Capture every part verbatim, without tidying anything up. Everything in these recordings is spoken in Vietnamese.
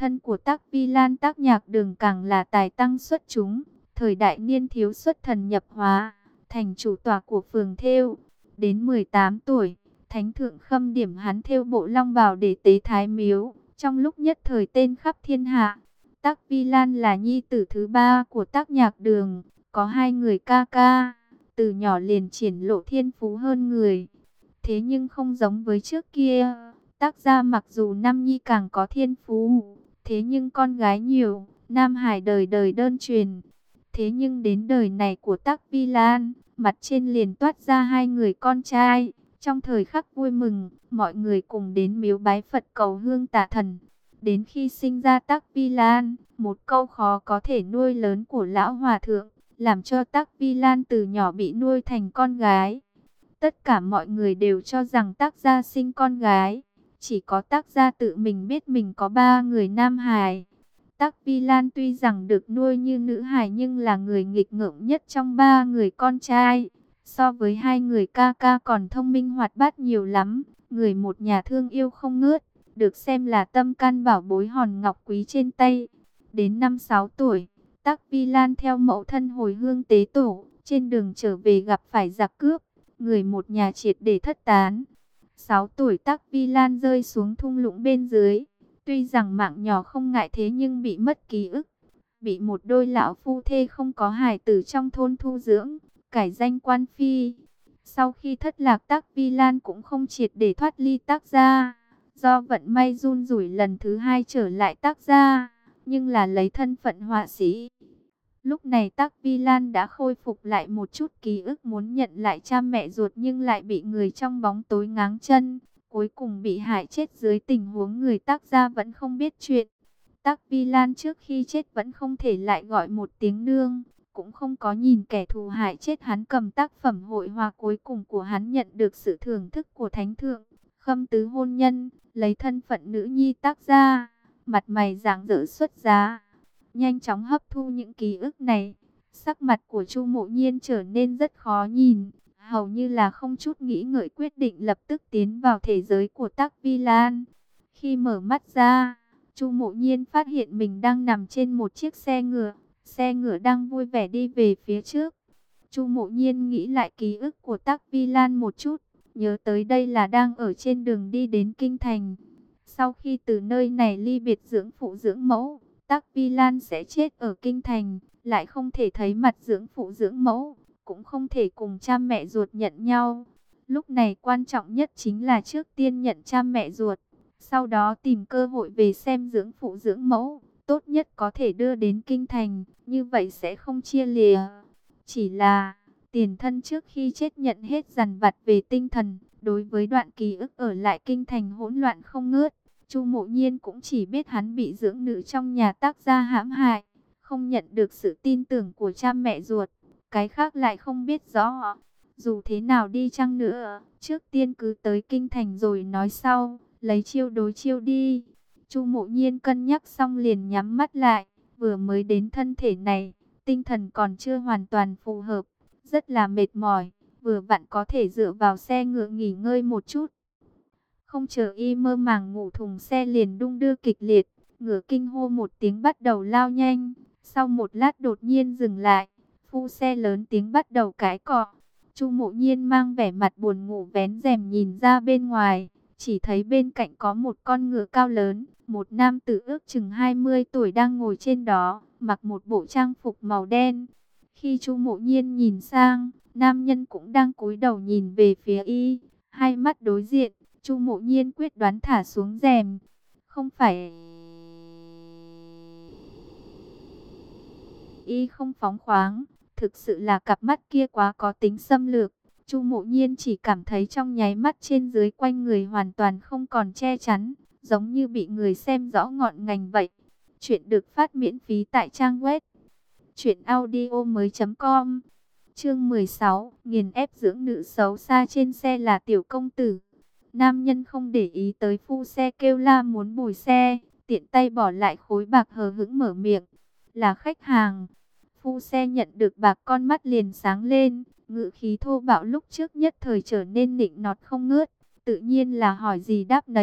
thân của Tắc Vi Lan Tắc Nhạc Đường càng là tài tăng xuất chúng, thời đại niên thiếu xuất thần nhập hóa, thành chủ tọa của phường thêu. Đến mười tám tuổi, Thánh thượng khâm điểm hắn thêu bộ long bào để tế thái miếu, trong lúc nhất thời tên khắp thiên hạ. Tắc Vi Lan là nhi tử thứ ba của Tắc Nhạc Đường, có hai người ca ca, từ nhỏ liền triển lộ thiên phú hơn người. Thế nhưng không giống với trước kia, Tắc gia mặc dù nam nhi càng có thiên phú, thế nhưng con gái nhiều, nam hải đời đời đơn truyền. Thế nhưng đến đời này của Tắc Vi Lan, mặt trên liền toát ra hai người con trai. Trong thời khắc vui mừng, mọi người cùng đến miếu bái Phật cầu hương tạ thần. Đến khi sinh ra Tắc Vi Lan, một câu khó có thể nuôi lớn của lão hòa thượng, làm cho Tắc Vi Lan từ nhỏ bị nuôi thành con gái. Tất cả mọi người đều cho rằng Tắc gia sinh con gái, chỉ có Tắc gia tự mình biết mình có ba người nam hài. Tắc Vi Lan tuy rằng được nuôi như nữ hài nhưng là người nghịch ngợm nhất trong ba người con trai. So với hai người ca ca còn thông minh hoạt bát nhiều lắm, người một nhà thương yêu không ngớt, được xem là tâm can bảo bối hòn ngọc quý trên tay. Đến năm sáu tuổi, Tắc Vi Lan theo mẫu thân hồi hương tế tổ, trên đường trở về gặp phải giặc cướp, người một nhà triệt để thất tán. sáu tuổi Tắc Vi Lan rơi xuống thung lũng bên dưới, tuy rằng mạng nhỏ không ngại thế nhưng bị mất ký ức, bị một đôi lão phu thê không có hài tử trong thôn thu dưỡng, cải danh quan phi. Sau khi thất lạc, Tắc Vi Lan cũng không triệt để thoát ly Tắc gia, do vận may run rủi lần thứ hai trở lại Tắc gia, nhưng là lấy thân phận họa sĩ. Lúc này Tắc Vi Lan đã khôi phục lại một chút ký ức, muốn nhận lại cha mẹ ruột nhưng lại bị người trong bóng tối ngáng chân, cuối cùng bị hại chết dưới tình huống người Tắc gia vẫn không biết chuyện. Tắc Vi Lan trước khi chết vẫn không thể lại gọi một tiếng nương, cũng không có nhìn kẻ thù hại chết hắn cầm tác phẩm hội họa cuối cùng của hắn nhận được sự thưởng thức của Thánh thượng, khâm tứ hôn nhân, lấy thân phận nữ nhi Tắc gia, mặt mày rạng rỡ xuất giá. Nhanh chóng hấp thu những ký ức này, sắc mặt của Chu Mộ Nhiên trở nên rất khó nhìn, hầu như là không chút nghĩ ngợi quyết định lập tức tiến vào thể giới của Tắc Vi Lan. Khi mở mắt ra, Chu Mộ Nhiên phát hiện mình đang nằm trên một chiếc xe ngựa, xe ngựa đang vui vẻ đi về phía trước. Chu Mộ Nhiên nghĩ lại ký ức của Tắc Vi Lan một chút, nhớ tới đây là đang ở trên đường đi đến Kinh Thành. Sau khi từ nơi này ly biệt dưỡng phụ dưỡng mẫu, Tắc Vi Lan sẽ chết ở Kinh Thành, lại không thể thấy mặt dưỡng phụ dưỡng mẫu, cũng không thể cùng cha mẹ ruột nhận nhau. Lúc này quan trọng nhất chính là trước tiên nhận cha mẹ ruột, sau đó tìm cơ hội về xem dưỡng phụ dưỡng mẫu, tốt nhất có thể đưa đến Kinh Thành, như vậy sẽ không chia lìa. Chỉ là, tiền thân trước khi chết nhận hết dằn vặt về tinh thần, đối với đoạn ký ức ở lại Kinh Thành hỗn loạn không ngớt. Chu Mộ Nhiên cũng chỉ biết hắn bị dưỡng nữ trong nhà Tắc gia hãm hại, không nhận được sự tin tưởng của cha mẹ ruột, cái khác lại không biết rõ. Dù thế nào đi chăng nữa, trước tiên cứ tới Kinh Thành rồi nói sau, lấy chiêu đối chiêu đi. Chu Mộ Nhiên cân nhắc xong liền nhắm mắt lại, vừa mới đến thân thể này, tinh thần còn chưa hoàn toàn phù hợp, rất là mệt mỏi, vừa vặn có thể dựa vào xe ngựa nghỉ ngơi một chút. Không chờ y mơ màng ngủ, thùng xe liền đung đưa kịch liệt, ngựa kinh hô một tiếng bắt đầu lao nhanh, sau một lát đột nhiên dừng lại, phu xe lớn tiếng bắt đầu cãi cọ. Chu Mộ Nhiên mang vẻ mặt buồn ngủ vén rèm nhìn ra bên ngoài, chỉ thấy bên cạnh có một con ngựa cao lớn, một nam tử ước chừng hai mươi tuổi đang ngồi trên đó, mặc một bộ trang phục màu đen. Khi Chu Mộ Nhiên nhìn sang, nam nhân cũng đang cúi đầu nhìn về phía y, hai mắt đối diện. Chu Mộ Nhiên quyết đoán thả xuống rèm. Không phải y không phóng khoáng, thực sự là cặp mắt kia quá có tính xâm lược. Chu Mộ Nhiên chỉ cảm thấy trong nháy mắt trên dưới quanh người hoàn toàn không còn che chắn, giống như bị người xem rõ ngọn ngành vậy. Chuyện được phát miễn phí tại trang web truyện audio mới chấm com. Chương mười sáu, nghiền ép dưỡng nữ xấu xa trên xe là tiểu công tử. Nam nhân không để ý tới phu xe kêu la muốn bùi xe, tiện tay bỏ lại khối bạc hờ hững mở miệng. Là khách hàng. Phu xe nhận được bạc con mắt liền sáng lên, ngữ khí thô bạo lúc trước nhất thời trở nên nịnh nọt không ngớt. Tự nhiên là hỏi gì đáp nấy,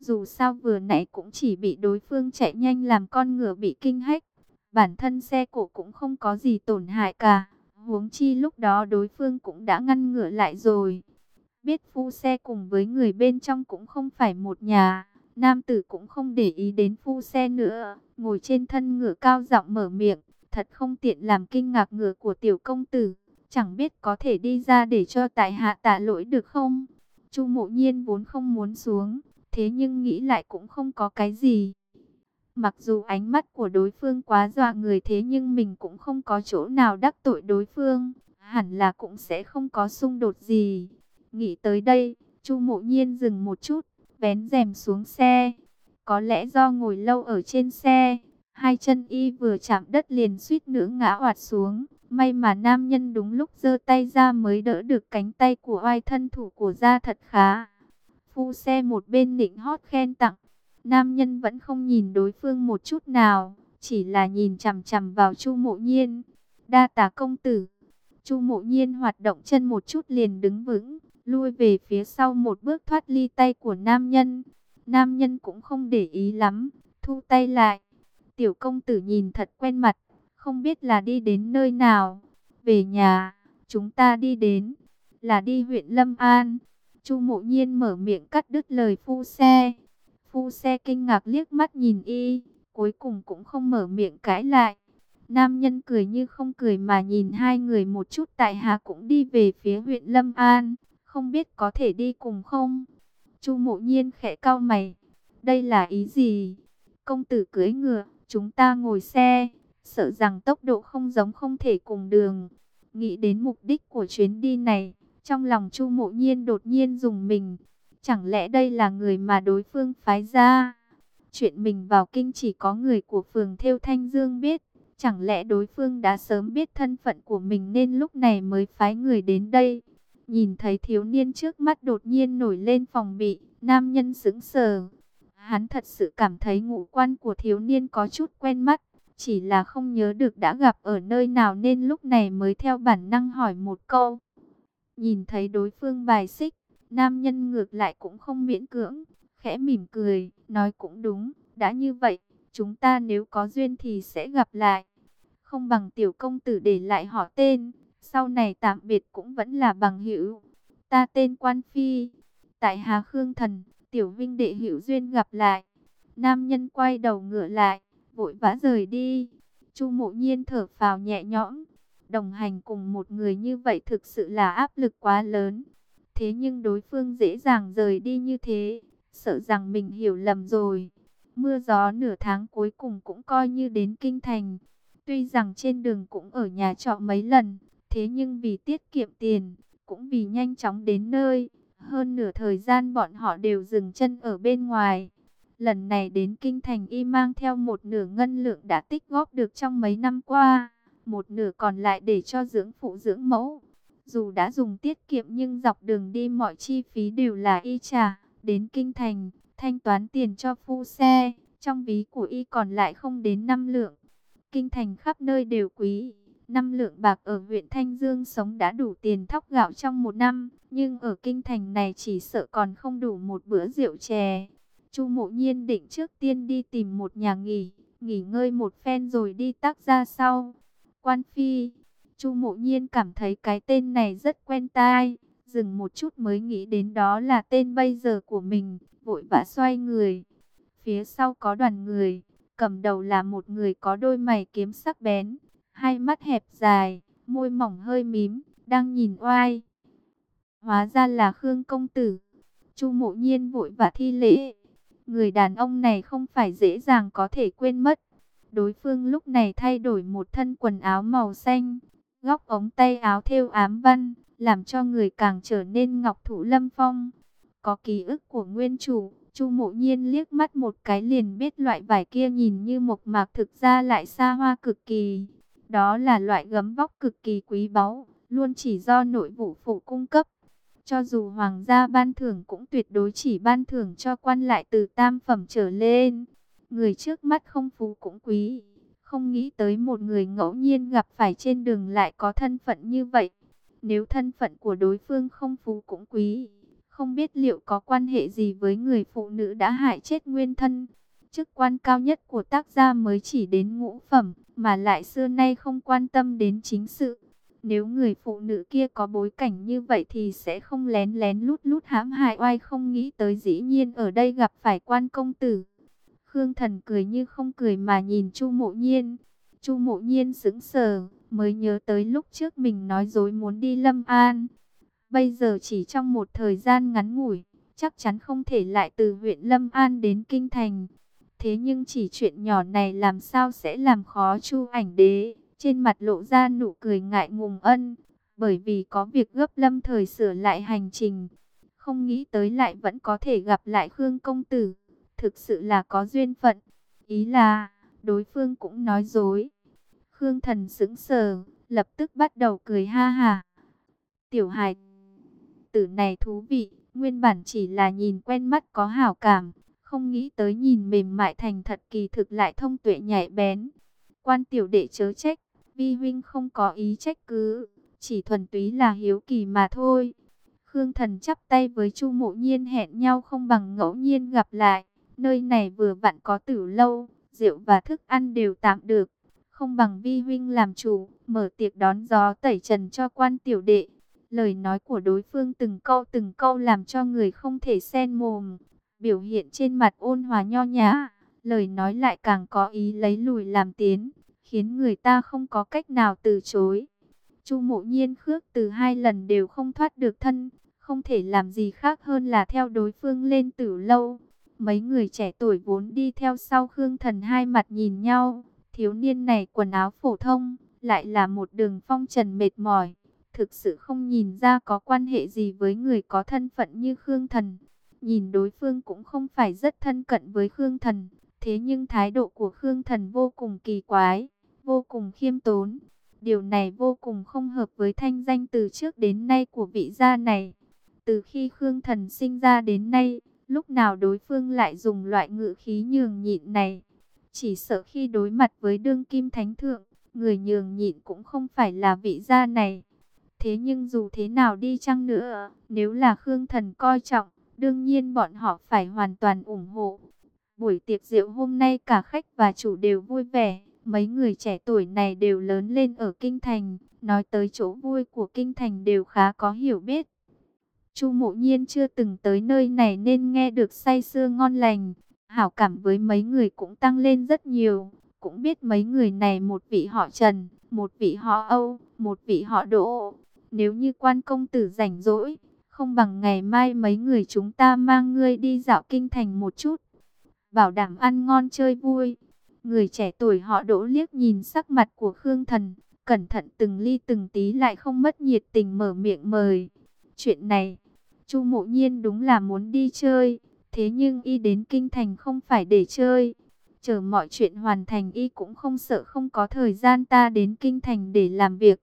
Dù sao vừa nãy cũng chỉ bị đối phương chạy nhanh làm con ngựa bị kinh hách. Bản thân xe cổ cũng không có gì tổn hại cả. Huống chi lúc đó đối phương cũng đã ngăn ngựa lại rồi. Biết phu xe cùng với người bên trong cũng không phải một nhà. Nam tử cũng không để ý đến phu xe nữa. Ngồi trên thân ngựa cao giọng mở miệng. Thật không tiện làm kinh ngạc ngựa của tiểu công tử. Chẳng biết có thể đi ra để cho tại hạ tạ lỗi được không? Chu Mộ Nhiên vốn không muốn xuống. Thế nhưng nghĩ lại cũng không có cái gì. Mặc dù ánh mắt của đối phương quá dọa người, thế nhưng mình cũng không có chỗ nào đắc tội đối phương. Hẳn là cũng sẽ không có xung đột gì. Nghĩ tới đây, Chu Mộ Nhiên dừng một chút, vén rèm xuống xe. Có lẽ do ngồi lâu ở trên xe, hai chân y vừa chạm đất liền suýt nữa ngã oạt xuống. May mà nam nhân đúng lúc giơ tay ra mới đỡ được cánh tay của oai thân thủ của gia thật khá. Phu xe một bên nịnh hót khen tặng. Nam nhân vẫn không nhìn đối phương một chút nào, chỉ là nhìn chằm chằm vào Chu Mộ Nhiên. Đa tạ công tử. Chu Mộ Nhiên hoạt động chân một chút liền đứng vững, lui về phía sau một bước thoát ly tay của nam nhân. Nam nhân cũng không để ý lắm, thu tay lại. Tiểu công tử nhìn thật quen mặt, không biết là đi đến nơi nào. Về nhà, chúng ta đi đến, là đi huyện Lâm An. Chu Mộ Nhiên mở miệng cắt đứt lời phu xe. Phu xe kinh ngạc liếc mắt nhìn y, cuối cùng cũng không mở miệng cãi lại. Nam nhân cười như không cười mà nhìn hai người một chút, tại hạ cũng đi về phía huyện Lâm An, không biết có thể đi cùng không? Chu Mộ Nhiên khẽ cau mày, đây là ý gì? Công tử cưỡi ngựa, chúng ta ngồi xe, sợ rằng tốc độ không giống không thể cùng đường. Nghĩ đến mục đích của chuyến đi này, trong lòng Chu Mộ Nhiên đột nhiên rùng mình. Chẳng lẽ đây là người mà đối phương phái ra? Chuyện mình vào kinh chỉ có người của phường Thêu Thanh Dương biết. Chẳng lẽ đối phương đã sớm biết thân phận của mình nên lúc này mới phái người đến đây? Nhìn thấy thiếu niên trước mắt đột nhiên nổi lên phòng bị, nam nhân sững sờ. Hắn thật sự cảm thấy ngũ quan của thiếu niên có chút quen mắt. Chỉ là không nhớ được đã gặp ở nơi nào nên lúc này mới theo bản năng hỏi một câu. Nhìn thấy đối phương bài xích, nam nhân ngược lại cũng không miễn cưỡng, khẽ mỉm cười, nói cũng đúng, đã như vậy, chúng ta nếu có duyên thì sẽ gặp lại. Không bằng tiểu công tử để lại họ tên, sau này tạm biệt cũng vẫn là bằng hữu. Ta tên Quan Phi, tại Hà Khương Thần, tiểu vinh đệ hữu duyên gặp lại. Nam nhân quay đầu ngựa lại, vội vã rời đi. Chu Mộ Nhiên thở phào nhẹ nhõm. Đồng hành cùng một người như vậy thực sự là áp lực quá lớn. Thế nhưng đối phương dễ dàng rời đi như thế, sợ rằng mình hiểu lầm rồi. Mưa gió nửa tháng cuối cùng cũng coi như đến kinh thành. Tuy rằng trên đường cũng ở nhà trọ mấy lần, thế nhưng vì tiết kiệm tiền, cũng vì nhanh chóng đến nơi, hơn nửa thời gian bọn họ đều dừng chân ở bên ngoài. Lần này đến kinh thành y mang theo một nửa ngân lượng đã tích góp được trong mấy năm qua, một nửa còn lại để cho dưỡng phụ dưỡng mẫu. Dù đã dùng tiết kiệm nhưng dọc đường đi mọi chi phí đều là y trả. Đến kinh thành, thanh toán tiền cho phu xe, trong ví của y còn lại không đến năm lượng. Kinh thành khắp nơi đều quý, năm lượng bạc ở huyện Thanh Dương sống đã đủ tiền thóc gạo trong một năm, nhưng ở kinh thành này chỉ sợ còn không đủ một bữa rượu chè. Chu Mộ Nhiên định trước tiên đi tìm một nhà nghỉ, nghỉ ngơi một phen rồi đi tác ra sau. Quan Phi, Chu Mộ Nhiên cảm thấy cái tên này rất quen tai, dừng một chút mới nghĩ đến đó là tên bây giờ của mình, vội vã xoay người. Phía sau có đoàn người, cầm đầu là một người có đôi mày kiếm sắc bén, hai mắt hẹp dài, môi mỏng hơi mím, đang nhìn oai. Hóa ra là Khương công tử. Chu Mộ Nhiên vội vã thi lễ. Người đàn ông này không phải dễ dàng có thể quên mất. Đối phương lúc này thay đổi một thân quần áo màu xanh, góc ống tay áo thêu ám văn, làm cho người càng trở nên ngọc thụ lâm phong. Có ký ức của nguyên chủ, Chu Mộ Nhiên liếc mắt một cái liền biết loại vải kia nhìn như mộc mạc thực ra lại xa hoa cực kỳ. Đó là loại gấm vóc cực kỳ quý báu, luôn chỉ do nội vụ phủ cung cấp. Cho dù hoàng gia ban thưởng cũng tuyệt đối chỉ ban thưởng cho quan lại từ tam phẩm trở lên. Người trước mắt không phú cũng quý, không nghĩ tới một người ngẫu nhiên gặp phải trên đường lại có thân phận như vậy. Nếu thân phận của đối phương không phú cũng quý, không biết liệu có quan hệ gì với người phụ nữ đã hại chết nguyên thân. Chức quan cao nhất của tác gia mới chỉ đến ngũ phẩm, mà lại xưa nay không quan tâm đến chính sự. Nếu người phụ nữ kia có bối cảnh như vậy thì sẽ không lén lén lút lút hãm hại oai, không nghĩ tới dĩ nhiên ở đây gặp phải quan công tử. Khương Thần cười như không cười mà nhìn Chu Mộ Nhiên. Chu Mộ Nhiên sững sờ, mới nhớ tới lúc trước mình nói dối muốn đi Lâm An. Bây giờ chỉ trong một thời gian ngắn ngủi, chắc chắn không thể lại từ huyện Lâm An đến Kinh Thành. Thế nhưng chỉ chuyện nhỏ này làm sao sẽ làm khó Chu Ảnh Đế. Trên mặt lộ ra nụ cười ngại ngùng ân, bởi vì có việc gấp lâm thời sửa lại hành trình. Không nghĩ tới lại vẫn có thể gặp lại Khương công tử, thực sự là có duyên phận. Ý là, đối phương cũng nói dối. Khương Thần sững sờ, lập tức bắt đầu cười ha hả. Tiểu hài tử này thú vị, nguyên bản chỉ là nhìn quen mắt có hảo cảm, không nghĩ tới nhìn mềm mại thành thật kỳ thực lại thông tuệ nhạy bén. Quan tiểu đệ chớ trách, vi huynh không có ý trách cứ, chỉ thuần túy là hiếu kỳ mà thôi. Khương Thần chắp tay với Chu Mộ Nhiên hẹn nhau không bằng ngẫu nhiên gặp lại. Nơi này vừa vặn có tử lâu, rượu và thức ăn đều tạm được. Không bằng vi huynh làm chủ, mở tiệc đón gió tẩy trần cho quan tiểu đệ. Lời nói của đối phương từng câu từng câu làm cho người không thể xen mồm. Biểu hiện trên mặt ôn hòa nho nhã, lời nói lại càng có ý lấy lùi làm tiến, khiến người ta không có cách nào từ chối. Chu Mộ Nhiên khước từ hai lần đều không thoát được thân, không thể làm gì khác hơn là theo đối phương lên tử lâu. Mấy người trẻ tuổi vốn đi theo sau Khương Thần hai mặt nhìn nhau, thiếu niên này quần áo phổ thông, lại là một đường phong trần mệt mỏi, thực sự không nhìn ra có quan hệ gì với người có thân phận như Khương Thần. Nhìn đối phương cũng không phải rất thân cận với Khương Thần, thế nhưng thái độ của Khương Thần vô cùng kỳ quái, vô cùng khiêm tốn. Điều này vô cùng không hợp với thanh danh từ trước đến nay của vị gia này. Từ khi Khương Thần sinh ra đến nay, lúc nào đối phương lại dùng loại ngữ khí nhường nhịn này. Chỉ sợ khi đối mặt với đương kim thánh thượng, người nhường nhịn cũng không phải là vị gia này. Thế nhưng dù thế nào đi chăng nữa, nếu là Khương Thần coi trọng, đương nhiên bọn họ phải hoàn toàn ủng hộ. Buổi tiệc rượu hôm nay cả khách và chủ đều vui vẻ. Mấy người trẻ tuổi này đều lớn lên ở Kinh Thành, nói tới chỗ vui của Kinh Thành đều khá có hiểu biết. Chu Mộ Nhiên chưa từng tới nơi này nên nghe được say sưa ngon lành, hảo cảm với mấy người cũng tăng lên rất nhiều. Cũng biết mấy người này một vị họ Trần, một vị họ Âu, một vị họ Đỗ. Nếu như quan công tử rảnh rỗi, không bằng ngày mai mấy người chúng ta mang ngươi đi dạo Kinh Thành một chút, bảo đảm ăn ngon chơi vui. Người trẻ tuổi họ Đỗ liếc nhìn sắc mặt của Khương Thần, cẩn thận từng ly từng tí lại không mất nhiệt tình mở miệng mời. Chuyện này, Chu Mộ Nhiên đúng là muốn đi chơi, thế nhưng y đến Kinh Thành không phải để chơi. Chờ mọi chuyện hoàn thành y cũng không sợ không có thời gian ta đến Kinh Thành để làm việc.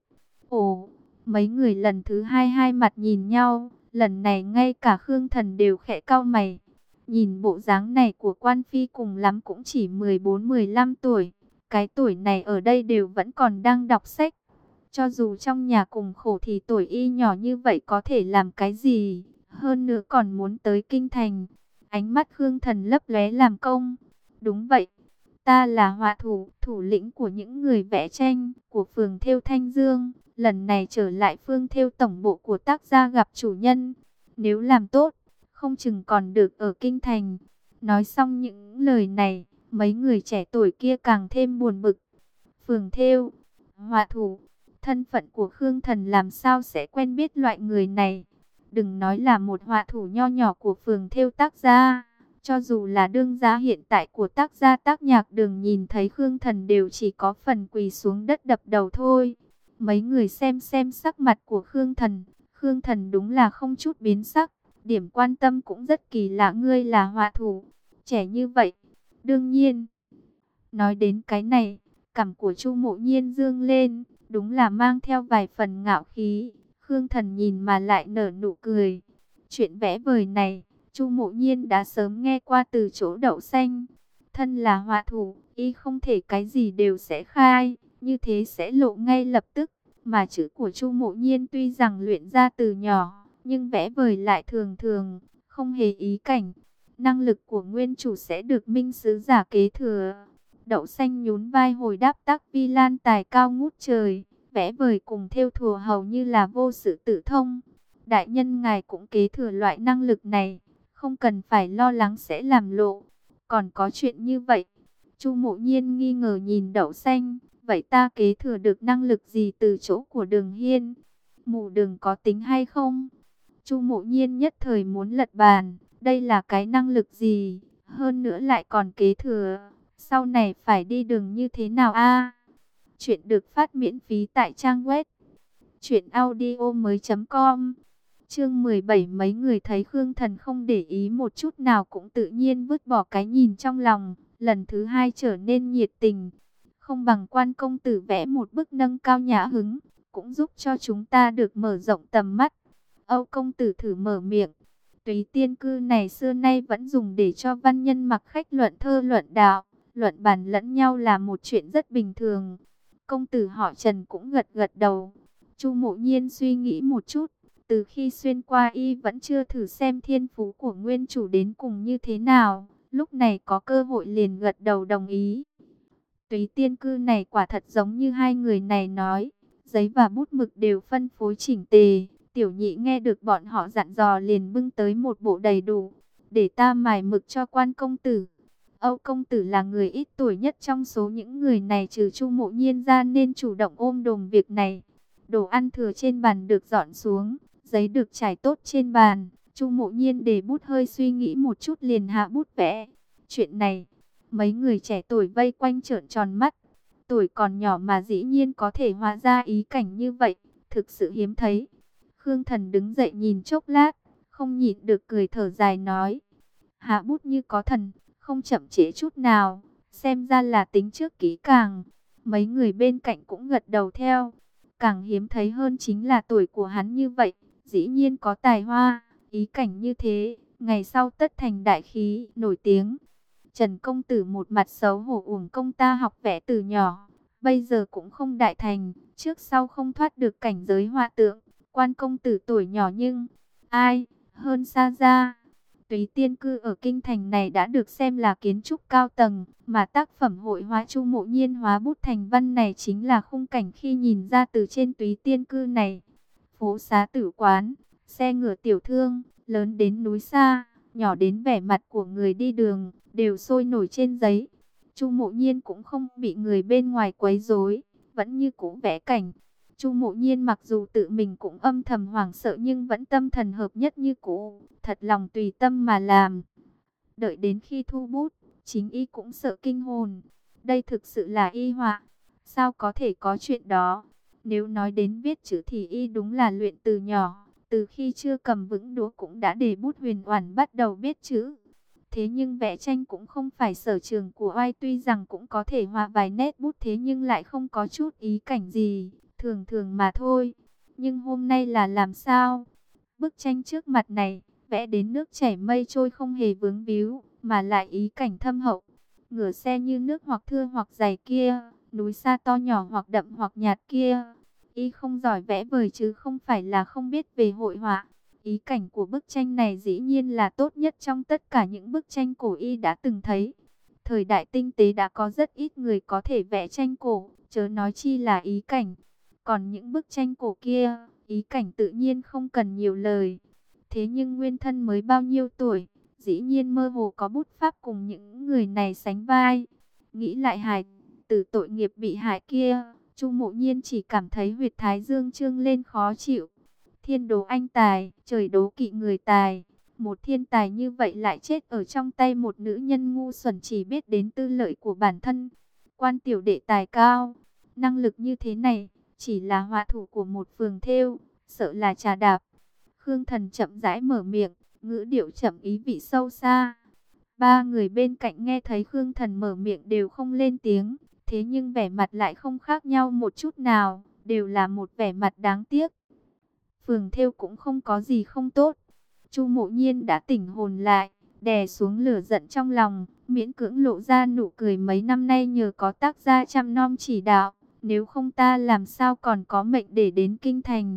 Ồ, mấy người lần thứ hai hai mặt nhìn nhau, lần này ngay cả Khương Thần đều khẽ cau mày. Nhìn bộ dáng này của quan phi cùng lắm cũng chỉ mười bốn mười lăm tuổi. Cái tuổi này ở đây đều vẫn còn đang đọc sách. Cho dù trong nhà cùng khổ thì tuổi y nhỏ như vậy có thể làm cái gì. Hơn nữa còn muốn tới Kinh Thành. Ánh mắt Khương Thần lấp lóe làm công. Đúng vậy. Ta là họa thủ, thủ lĩnh của những người vẽ tranh của phường thêu Thanh Dương. Lần này trở lại phương thêu tổng bộ của tác gia gặp chủ nhân. Nếu làm tốt, không chừng còn được ở Kinh Thành. Nói xong những lời này, mấy người trẻ tuổi kia càng thêm buồn bực. Phường thêu, họa thủ, thân phận của Khương Thần làm sao sẽ quen biết loại người này. Đừng nói là một họa thủ nho nhỏ của phường thêu tác gia, cho dù là đương gia hiện tại của tác gia Tác Nhạc Đường nhìn thấy Khương Thần đều chỉ có phần quỳ xuống đất đập đầu thôi. Mấy người xem xem sắc mặt của Khương Thần, Khương Thần đúng là không chút biến sắc. Điểm quan tâm cũng rất kỳ lạ, ngươi là họa thủ, trẻ như vậy. Đương nhiên, nói đến cái này, cằm của Chu Mộ Nhiên dương lên, đúng là mang theo vài phần ngạo khí. Khương Thần nhìn mà lại nở nụ cười. Chuyện vẽ vời này, Chu Mộ Nhiên đã sớm nghe qua từ chỗ đậu xanh. Thân là họa thủ, y không thể cái gì đều sẽ khai, như thế sẽ lộ ngay lập tức. Mà chữ của Chu Mộ Nhiên tuy rằng luyện ra từ nhỏ, nhưng vẽ vời lại thường thường, không hề ý cảnh. Năng lực của nguyên chủ sẽ được minh sứ giả kế thừa. Đậu Xanh nhún vai hồi đáp Tắc Vi Lan tài cao ngút trời, vẽ vời cùng thêu thùa hầu như là vô sự tự thông. Đại nhân ngài cũng kế thừa loại năng lực này, không cần phải lo lắng sẽ làm lộ. Còn có chuyện như vậy? Chu Mộ Nhiên nghi ngờ nhìn Đậu Xanh, vậy ta kế thừa được năng lực gì từ chỗ của Đường Hiên? Mù Đường có tính hay không? Chu Mộ Nhiên nhất thời muốn lật bàn, đây là cái năng lực gì? Hơn nữa lại còn kế thừa, sau này phải đi đường như thế nào a? Chuyện được phát miễn phí tại trang web truyện audio mới chấm com. Chương mười bảy. Mấy người thấy Khương Thần không để ý một chút nào cũng tự nhiên vứt bỏ cái nhìn trong lòng, lần thứ hai trở nên nhiệt tình. Không bằng Quan công tử vẽ một bức nâng cao nhã hứng, cũng giúp cho chúng ta được mở rộng tầm mắt. Âu công tử thử mở miệng. Túy Tiên cư này xưa nay vẫn dùng để cho văn nhân mặc khách luận thơ luận đạo, luận bàn lẫn nhau là một chuyện rất bình thường. Công tử họ Trần cũng gật gật đầu. Chu Mộ Nhiên suy nghĩ một chút, từ khi xuyên qua y vẫn chưa thử xem thiên phú của nguyên chủ đến cùng như thế nào, lúc này có cơ hội liền gật đầu đồng ý. Túy Tiên cư này quả thật giống như hai người này nói, giấy và bút mực đều phân phối chỉnh tề. Tiểu nhị nghe được bọn họ dặn dò liền bưng tới một bộ đầy đủ, để ta mài mực cho Quan công tử. Âu công tử là người ít tuổi nhất trong số những người này trừ Chu Mộ Nhiên ra nên chủ động ôm đồm việc này. Đồ ăn thừa trên bàn được dọn xuống, giấy được trải tốt trên bàn. Chu Mộ Nhiên để bút hơi suy nghĩ một chút liền hạ bút vẽ. Chuyện này, mấy người trẻ tuổi vây quanh trợn tròn mắt. Tuổi còn nhỏ mà dĩ nhiên có thể hóa ra ý cảnh như vậy, thực sự hiếm thấy. Khương Thần đứng dậy nhìn chốc lát, không nhịn được cười thở dài nói. Hạ bút như có thần, không chậm trễ chút nào, xem ra là tính trước kỹ càng. Mấy người bên cạnh cũng gật đầu theo. Càng hiếm thấy hơn chính là tuổi của hắn như vậy, dĩ nhiên có tài hoa, ý cảnh như thế, ngày sau tất thành đại khí, nổi tiếng. Trần công tử một mặt xấu hổ uổng công ta học vẽ từ nhỏ, bây giờ cũng không đại thành, trước sau không thoát được cảnh giới họa tượng. Quan công tử tuổi nhỏ nhưng, ai, hơn xa ra. Túy Tiên cư ở kinh thành này đã được xem là kiến trúc cao tầng, mà tác phẩm hội họa Chu Mộ Nhiên hóa bút thành văn này chính là khung cảnh khi nhìn ra từ trên Túy Tiên cư này. Phố xá tử quán, xe ngựa tiểu thương, lớn đến núi xa, nhỏ đến vẻ mặt của người đi đường, đều sôi nổi trên giấy. Chu Mộ Nhiên cũng không bị người bên ngoài quấy rối, vẫn như cũ vẽ cảnh. Chu Mộ Nhiên mặc dù tự mình cũng âm thầm hoảng sợ nhưng vẫn tâm thần hợp nhất như cũ, thật lòng tùy tâm mà làm. Đợi đến khi thu bút, chính y cũng sợ kinh hồn. Đây thực sự là y họa, sao có thể có chuyện đó? Nếu nói đến viết chữ thì y đúng là luyện từ nhỏ, từ khi chưa cầm vững đũa cũng đã để bút huyền oản bắt đầu viết chữ. Thế nhưng vẽ tranh cũng không phải sở trường của oai, tuy rằng cũng có thể họa vài nét bút thế nhưng lại không có chút ý cảnh gì, thường thường mà thôi. Nhưng hôm nay là làm sao? Bức tranh trước mặt này, vẽ đến nước chảy mây trôi không hề vướng víu, mà lại ý cảnh thâm hậu. Ngửa xe như nước hoặc thưa hoặc dày kia, núi xa to nhỏ hoặc đậm hoặc nhạt kia. Y không giỏi vẽ vời chứ không phải là không biết về hội họa. Ý cảnh của bức tranh này dĩ nhiên là tốt nhất trong tất cả những bức tranh cổ y đã từng thấy. Thời đại tinh tế đã có rất ít người có thể vẽ tranh cổ, chớ nói chi là ý cảnh. Còn những bức tranh cổ kia, ý cảnh tự nhiên không cần nhiều lời. Thế nhưng nguyên thân mới bao nhiêu tuổi, dĩ nhiên mơ hồ có bút pháp cùng những người này sánh vai. Nghĩ lại hài tử tội nghiệp bị hại kia, Chu Mộ Nhiên chỉ cảm thấy huyệt thái dương trương lên khó chịu. Thiên đố anh tài, trời đố kỵ người tài. Một thiên tài như vậy lại chết ở trong tay một nữ nhân ngu xuẩn chỉ biết đến tư lợi của bản thân. Quan tiểu đệ tài cao, năng lực như thế này, chỉ là họa thủ của một phường thêu, sợ là trà đạp. Khương Thần chậm rãi mở miệng, ngữ điệu chậm ý vị sâu xa. Ba người bên cạnh nghe thấy Khương Thần mở miệng đều không lên tiếng, thế nhưng vẻ mặt lại không khác nhau một chút nào, đều là một vẻ mặt đáng tiếc. Phường thêu cũng không có gì không tốt. Chu Mộ Nhiên đã tỉnh hồn lại, đè xuống lửa giận trong lòng, miễn cưỡng lộ ra nụ cười. Mấy năm nay nhờ có tác gia chăm nom chỉ đạo, nếu không ta làm sao còn có mệnh để đến kinh thành.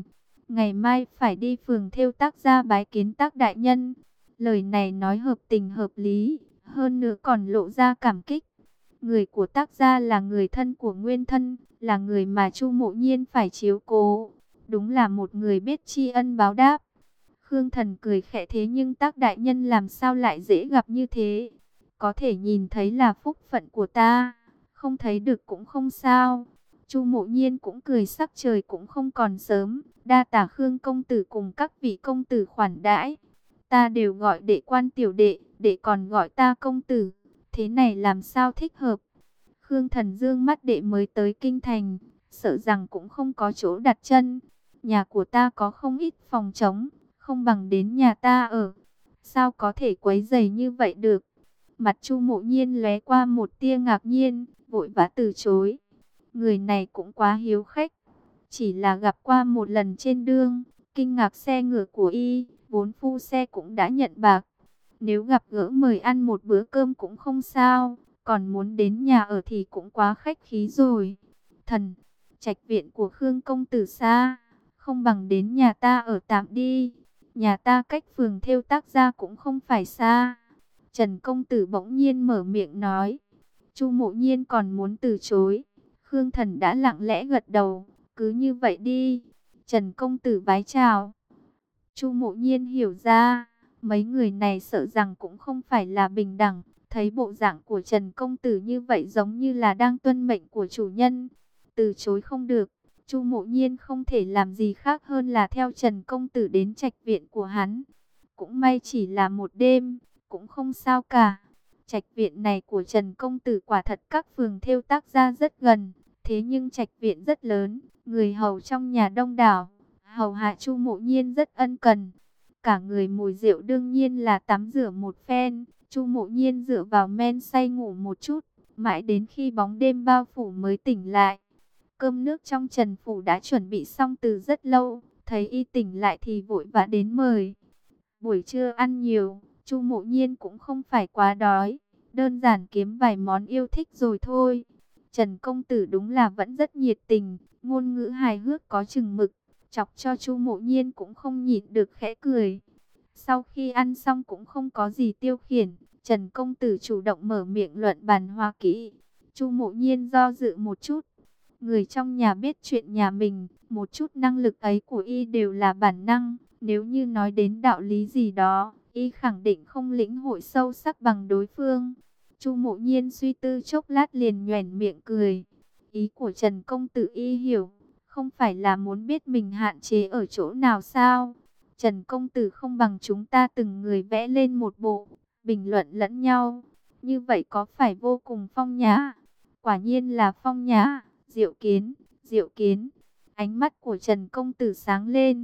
ngày mai phải đi phường thêu Tác gia bái kiến Tác đại nhân. Lời này nói hợp tình hợp lý, hơn nữa còn lộ ra cảm kích. Người của Tác gia là người thân của Nguyên Thân, là người mà Chu Mộ Nhiên phải chiếu cố. Đúng là một người biết tri ân báo đáp. Khương Thần cười khẽ, thế nhưng Tác đại nhân làm sao lại dễ gặp như thế? Có thể nhìn thấy là phúc phận của ta, không thấy được cũng không sao. Chu Mộ Nhiên cũng cười, sắc trời cũng không còn sớm, đa tả Khương công tử cùng các vị công tử khoản đãi. Ta đều gọi đệ quan tiểu đệ, đệ còn gọi ta công tử, thế này làm sao thích hợp? Khương Thần dương mắt, đệ mới tới kinh thành, sợ rằng cũng không có chỗ đặt chân. Nhà của ta có không ít phòng trống, không bằng đến nhà ta ở. Sao có thể quấy rầy như vậy được? Mặt Chu Mộ Nhiên lóe qua một tia ngạc nhiên, vội vã từ chối. Người này cũng quá hiếu khách. Chỉ là gặp qua một lần trên đường, kinh ngạc xe ngựa của y, vốn phu xe cũng đã nhận bạc. Nếu gặp gỡ mời ăn một bữa cơm cũng không sao, còn muốn đến nhà ở thì cũng quá khách khí rồi. Thần, trạch viện của Khương công tử xa, không bằng đến nhà ta ở tạm đi. Nhà ta cách phường thêu Tác gia cũng không phải xa. Trần công tử bỗng nhiên mở miệng nói. Chu Mộ Nhiên còn muốn từ chối, Khương Thần đã lặng lẽ gật đầu, cứ như vậy đi. Trần công tử vái chào. Chu Mộ Nhiên hiểu ra, mấy người này sợ rằng cũng không phải là bình đẳng. Thấy bộ dạng của Trần công tử như vậy giống như là đang tuân mệnh của chủ nhân. Từ chối không được, Chu Mộ Nhiên không thể làm gì khác hơn là theo Trần công tử đến trạch viện của hắn. Cũng may chỉ là một đêm, cũng không sao cả. Trạch viện này của Trần công tử quả thật các phường thêu Tác gia rất gần, thế nhưng trạch viện rất lớn, người hầu trong nhà đông đảo, hầu hạ Chu Mộ Nhiên rất ân cần. Cả người mùi rượu đương nhiên là tắm rửa một phen, Chu Mộ Nhiên dựa vào men say ngủ một chút, mãi đến khi bóng đêm bao phủ mới tỉnh lại. Cơm nước trong Trần phủ đã chuẩn bị xong từ rất lâu, thấy y tỉnh lại thì vội vã đến mời. Buổi trưa ăn nhiều, Chu Mộ Nhiên cũng không phải quá đói, đơn giản kiếm vài món yêu thích rồi thôi. Trần công tử đúng là vẫn rất nhiệt tình, ngôn ngữ hài hước có chừng mực, chọc cho Chu Mộ Nhiên cũng không nhịn được khẽ cười. Sau khi ăn xong cũng không có gì tiêu khiển, Trần công tử chủ động mở miệng luận bàn hoa kỹ. Chu Mộ Nhiên do dự một chút. Người trong nhà biết chuyện nhà mình, một chút năng lực ấy của y đều là bản năng. Nếu như nói đến đạo lý gì đó, y khẳng định không lĩnh hội sâu sắc bằng đối phương. Chu Mộ Nhiên suy tư chốc lát liền nhoẻn miệng cười. Ý của Trần công tử y hiểu, không phải là muốn biết mình hạn chế ở chỗ nào sao? Trần công tử không bằng chúng ta từng người vẽ lên một bộ, bình luận lẫn nhau. Như vậy có phải vô cùng phong nhã? Quả nhiên là phong nhã. Diệu kiến, diệu kiến. Ánh mắt của Trần công tử sáng lên.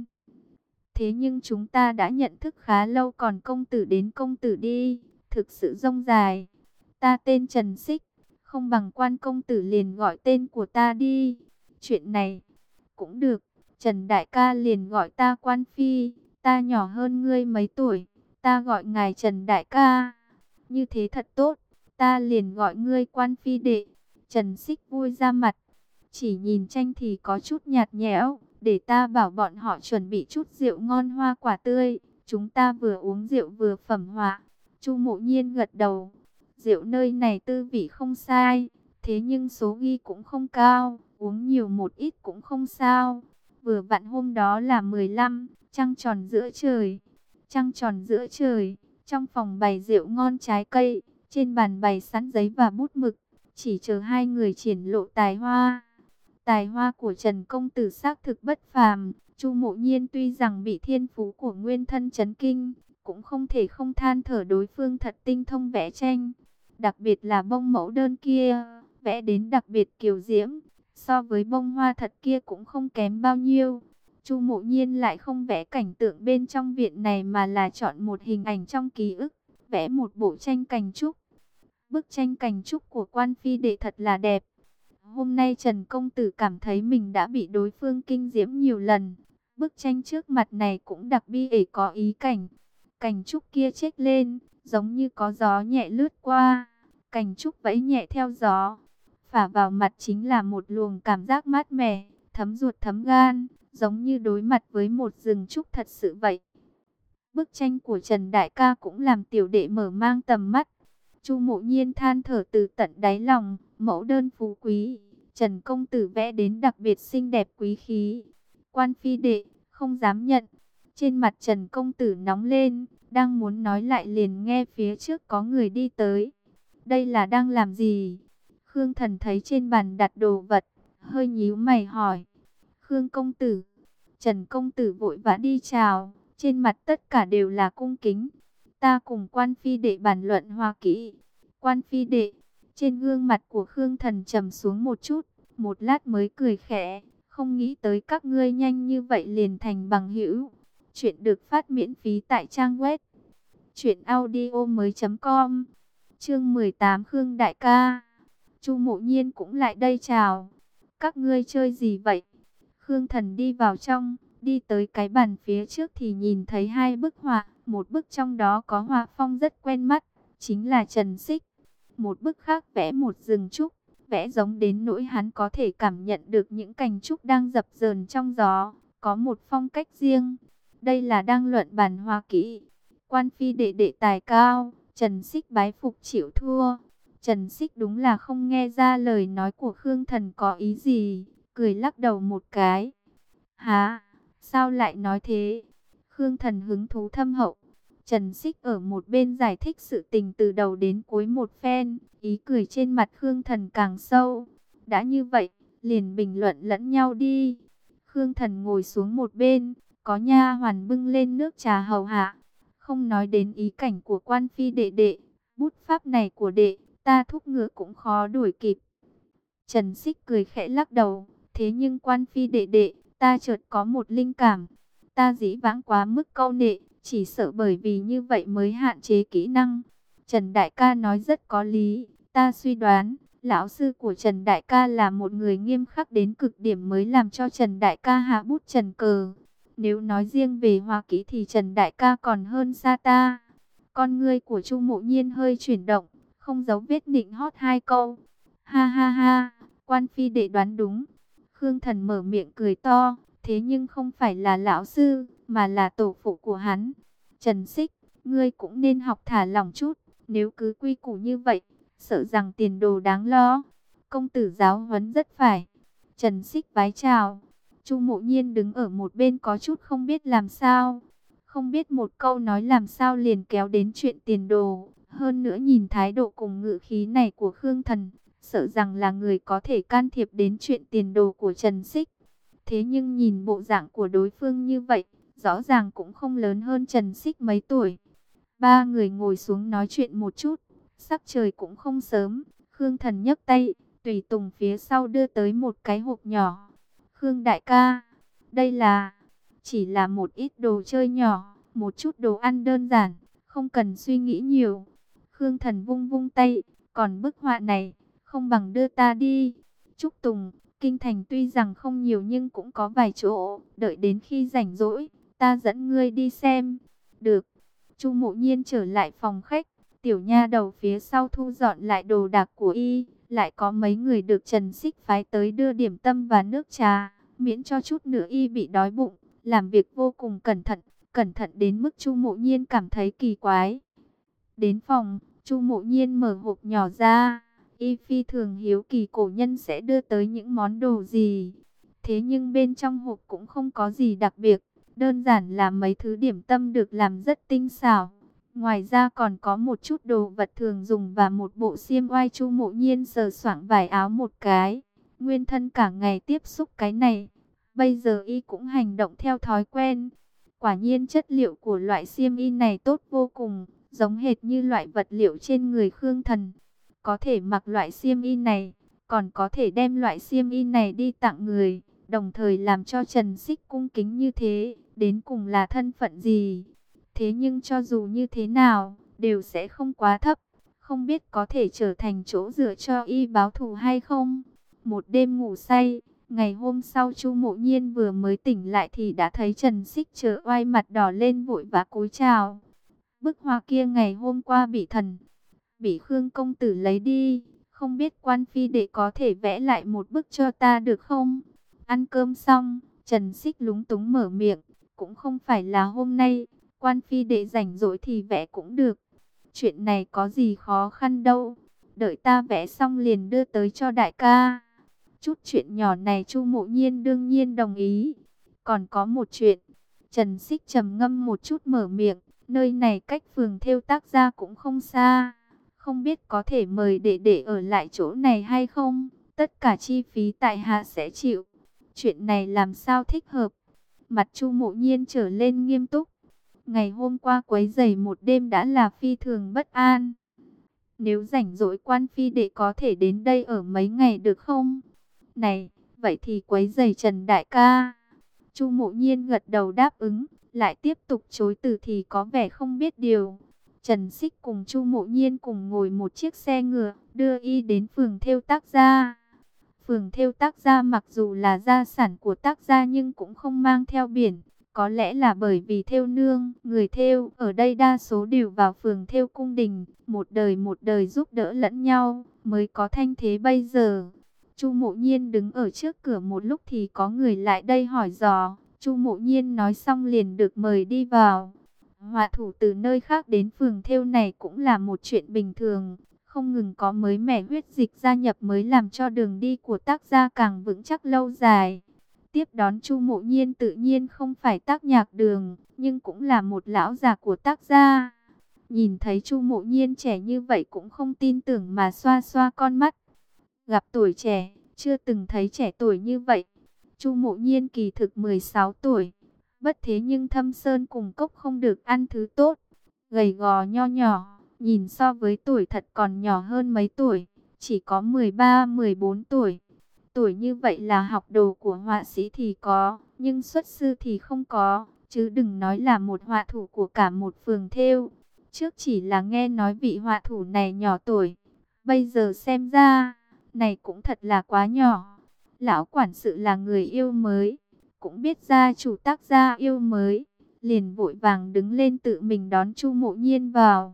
Thế nhưng chúng ta đã nhận thức khá lâu, còn công tử đến công tử đi, thực sự rông dài. Ta tên Trần Xích, không bằng Quan công tử liền gọi tên của ta đi. Chuyện này cũng được, Trần đại ca liền gọi ta Quan phi, ta nhỏ hơn ngươi mấy tuổi, ta gọi ngài Trần đại ca. Như thế thật tốt, ta liền gọi ngươi Quan phi đệ. Trần Xích vui ra mặt, chỉ nhìn tranh thì có chút nhạt nhẽo, để ta bảo bọn họ chuẩn bị chút rượu ngon hoa quả tươi, chúng ta vừa uống rượu vừa phẩm họa. Chu Mộ Nhiên gật đầu, rượu nơi này tư vị không sai, thế nhưng số ghi cũng không cao, uống nhiều một ít cũng không sao. Vừa vặn hôm đó là mười lăm, trăng tròn giữa trời, trăng tròn giữa trời, trong phòng bày rượu ngon trái cây, trên bàn bày sẵn giấy và bút mực, chỉ chờ hai người triển lộ tài hoa. Tài hoa của Trần công tử xác thực bất phàm. Chu Mộ Nhiên tuy rằng bị thiên phú của Nguyên Thân chấn kinh, cũng không thể không than thở đối phương thật tinh thông vẽ tranh. Đặc biệt là bông mẫu đơn kia, vẽ đến đặc biệt kiều diễm, so với bông hoa thật kia cũng không kém bao nhiêu. Chu Mộ Nhiên lại không vẽ cảnh tượng bên trong viện này mà là chọn một hình ảnh trong ký ức, vẽ một bộ tranh cành trúc. Bức tranh cành trúc của Quan phi đệ thật là đẹp. Hôm nay Trần công tử cảm thấy mình đã bị đối phương kinh diễm nhiều lần. Bức tranh trước mặt này cũng đặc bi ể có ý cảnh. Cành trúc kia chếch lên, giống như có gió nhẹ lướt qua. Cành trúc vẫy nhẹ theo gió. Phả vào mặt chính là một luồng cảm giác mát mẻ, thấm ruột thấm gan, giống như đối mặt với một rừng trúc thật sự vậy. Bức tranh của Trần đại ca cũng làm tiểu đệ mở mang tầm mắt. Chu Mộ Nhiên than thở từ tận đáy lòng, mẫu đơn phú quý, Trần công tử vẽ đến đặc biệt xinh đẹp quý khí. Quan phi đệ không dám nhận. Trên mặt Trần công tử nóng lên, đang muốn nói lại liền nghe phía trước có người đi tới. Đây là đang làm gì? Khương Thần thấy trên bàn đặt đồ vật, hơi nhíu mày hỏi. Khương công tử. Trần công tử vội vã đi chào, trên mặt tất cả đều là cung kính. Ta cùng quan phi đệ bàn luận hoa kỹ. Quan phi đệ, trên gương mặt của Khương Thần trầm xuống một chút, một lát mới cười khẽ. Không nghĩ tới các ngươi nhanh như vậy liền thành bằng hữu. Chuyện được phát miễn phí tại trang web truyện audio mới chấm com. Chương mười tám Khương đại ca. Chu Mộ Nhiên cũng lại đây chào. Các ngươi chơi gì vậy? Khương Thần đi vào trong, đi tới cái bàn phía trước thì nhìn thấy hai bức họa, một bức trong đó có họa phong rất quen mắt, chính là Trần Xích. Một bức khác vẽ một rừng trúc, vẽ giống đến nỗi hắn có thể cảm nhận được những cành trúc đang dập dờn trong gió, có một phong cách riêng. Đây là đang luận bàn hoa kỹ. Quan phi đệ đệ tài cao, Trần Xích bái phục chịu thua. Trần Xích đúng là không nghe ra lời nói của Khương Thần có ý gì, cười lắc đầu một cái. Hả? Sao lại nói thế? Khương Thần hứng thú thâm hậu. Trần Xích ở một bên giải thích sự tình từ đầu đến cuối một phen, ý cười trên mặt Khương Thần càng sâu. Đã như vậy, liền bình luận lẫn nhau đi. Khương Thần ngồi xuống một bên, có nha hoàn bưng lên nước trà hầu hạ. Không nói đến ý cảnh của quan phi đệ đệ, bút pháp này của đệ, ta thúc ngựa cũng khó đuổi kịp. Trần Xích cười khẽ lắc đầu, thế nhưng quan phi đệ đệ, ta chợt có một linh cảm. Ta dĩ vãng quá mức câu nệ, chỉ sợ bởi vì như vậy mới hạn chế kỹ năng. Trần đại ca nói rất có lý, ta suy đoán, lão sư của Trần đại ca là một người nghiêm khắc đến cực điểm mới làm cho Trần đại ca hạ bút trần cờ. Nếu nói riêng về hoa kỹ thì Trần đại ca còn hơn xa ta. Con ngươi của Chu Mộ Nhiên hơi chuyển động, không giấu vết nịnh hót hai câu. Ha ha ha, quan phi đệ đoán đúng. Khương Thần mở miệng cười to, thế nhưng không phải là lão sư, mà là tổ phụ của hắn. Trần Xích, ngươi cũng nên học thả lỏng chút, nếu cứ quy củ như vậy, sợ rằng tiền đồ đáng lo. Công tử giáo huấn rất phải. Trần Xích vái chào. Chu Mộ Nhiên đứng ở một bên có chút không biết làm sao. Không biết một câu nói làm sao liền kéo đến chuyện tiền đồ. Hơn nữa nhìn thái độ cùng ngữ khí này của Khương Thần, sợ rằng là người có thể can thiệp đến chuyện tiền đồ của Trần Xích. Thế nhưng nhìn bộ dạng của đối phương như vậy, rõ ràng cũng không lớn hơn Trần Xích mấy tuổi. Ba người ngồi xuống nói chuyện một chút, sắc trời cũng không sớm. Khương Thần nhấc tay, tùy tùng phía sau đưa tới một cái hộp nhỏ. Khương đại ca, đây là, chỉ là một ít đồ chơi nhỏ, một chút đồ ăn đơn giản, không cần suy nghĩ nhiều. Khương Thần vung vung tay, còn bức họa này, không bằng đưa ta đi. Trúc Tùng, kinh thành tuy rằng không nhiều nhưng cũng có vài chỗ, đợi đến khi rảnh rỗi, ta dẫn ngươi đi xem. Được. Chu Mộ Nhiên trở lại phòng khách, tiểu nha đầu phía sau thu dọn lại đồ đạc của y, lại có mấy người được Trần Xích phái tới đưa điểm tâm và nước trà, miễn cho chút nữa y bị đói bụng, làm việc vô cùng cẩn thận, cẩn thận đến mức Chu Mộ Nhiên cảm thấy kỳ quái. Đến phòng, Chu Mộ Nhiên mở hộp nhỏ ra, y phi thường hiếu kỳ cổ nhân sẽ đưa tới những món đồ gì. Thế nhưng bên trong hộp cũng không có gì đặc biệt, đơn giản là mấy thứ điểm tâm được làm rất tinh xảo. Ngoài ra còn có một chút đồ vật thường dùng và một bộ xiêm oai. Chu Mộ Nhiên sờ soạng vải áo một cái, nguyên thân cả ngày tiếp xúc cái này, bây giờ y cũng hành động theo thói quen. Quả nhiên chất liệu của loại xiêm y này tốt vô cùng, giống hệt như loại vật liệu trên người Khương Thần. Có thể mặc loại xiêm y này, còn có thể đem loại xiêm y này đi tặng người, đồng thời làm cho Trần Xích cung kính như thế, đến cùng là thân phận gì? Thế nhưng cho dù như thế nào, đều sẽ không quá thấp, không biết có thể trở thành chỗ dựa cho y báo thù hay không. Một đêm ngủ say, ngày hôm sau Chu Mộ Nhiên vừa mới tỉnh lại thì đã thấy Trần Xích chờ oai mặt đỏ lên vội vã cúi chào. Bức hoa kia ngày hôm qua bị thần, bị Khương công tử lấy đi, không biết quan phi đệ có thể vẽ lại một bức cho ta được không? Ăn cơm xong, Trần Xích lúng túng mở miệng, cũng không phải là hôm nay, quan phi đệ rảnh rỗi thì vẽ cũng được. Chuyện này có gì khó khăn đâu, đợi ta vẽ xong liền đưa tới cho đại ca. Chút chuyện nhỏ này Chu Mộ Nhiên đương nhiên đồng ý. Còn có một chuyện, Trần Xích trầm ngâm một chút mở miệng, nơi này cách phường thêu Tác Gia cũng không xa, không biết có thể mời đệ đệ ở lại chỗ này hay không, tất cả chi phí tại hạ sẽ chịu. Chuyện này làm sao thích hợp? Mặt Chu Mộ Nhiên trở lên nghiêm túc. Ngày hôm qua quấy rầy một đêm đã là phi thường bất an. Nếu rảnh rỗi quan phi đệ có thể đến đây ở mấy ngày được không? Này, vậy thì quấy rầy Trần đại ca. Chu Mộ Nhiên gật đầu đáp ứng, lại tiếp tục chối từ thì có vẻ không biết điều. Trần Xích cùng Chu Mộ Nhiên cùng ngồi một chiếc xe ngựa, đưa y đến phường thêu Tác Gia. Phường thêu Tác Gia mặc dù là gia sản của Tác Gia nhưng cũng không mang theo biển. Có lẽ là bởi vì thêu nương, người thêu ở đây đa số đều vào phường thêu cung đình, một đời một đời giúp đỡ lẫn nhau, mới có thanh thế bây giờ. Chu Mộ Nhiên đứng ở trước cửa một lúc thì có người lại đây hỏi dò. Chu Mộ Nhiên nói xong liền được mời đi vào. Họa thủ từ nơi khác đến phường thêu này cũng là một chuyện bình thường. Không ngừng có mới mẻ huyết dịch gia nhập mới làm cho đường đi của Tác Gia càng vững chắc lâu dài. Tiếp đón Chu Mộ Nhiên tự nhiên không phải Tác Nhạc Đường, nhưng cũng là một lão già của Tác Gia. Nhìn thấy Chu Mộ Nhiên trẻ như vậy cũng không tin tưởng mà xoa xoa con mắt. Gặp tuổi trẻ, chưa từng thấy trẻ tuổi như vậy. Chu Mộ Nhiên kỳ thực mười sáu tuổi, bất thế nhưng thâm sơn cùng cốc không được ăn thứ tốt. Gầy gò nho nhỏ, nhìn so với tuổi thật còn nhỏ hơn mấy tuổi, chỉ có mười ba mười bốn tuổi. Tuổi như vậy là học đồ của họa sĩ thì có, nhưng xuất sư thì không có, chứ đừng nói là một họa thủ của cả một phường thêu. Trước chỉ là nghe nói vị họa thủ này nhỏ tuổi, bây giờ xem ra, này cũng thật là quá nhỏ. Lão quản sự là người yêu mới, cũng biết gia chủ Tác Gia yêu mới, liền vội vàng đứng lên tự mình đón Chu Mộ Nhiên vào.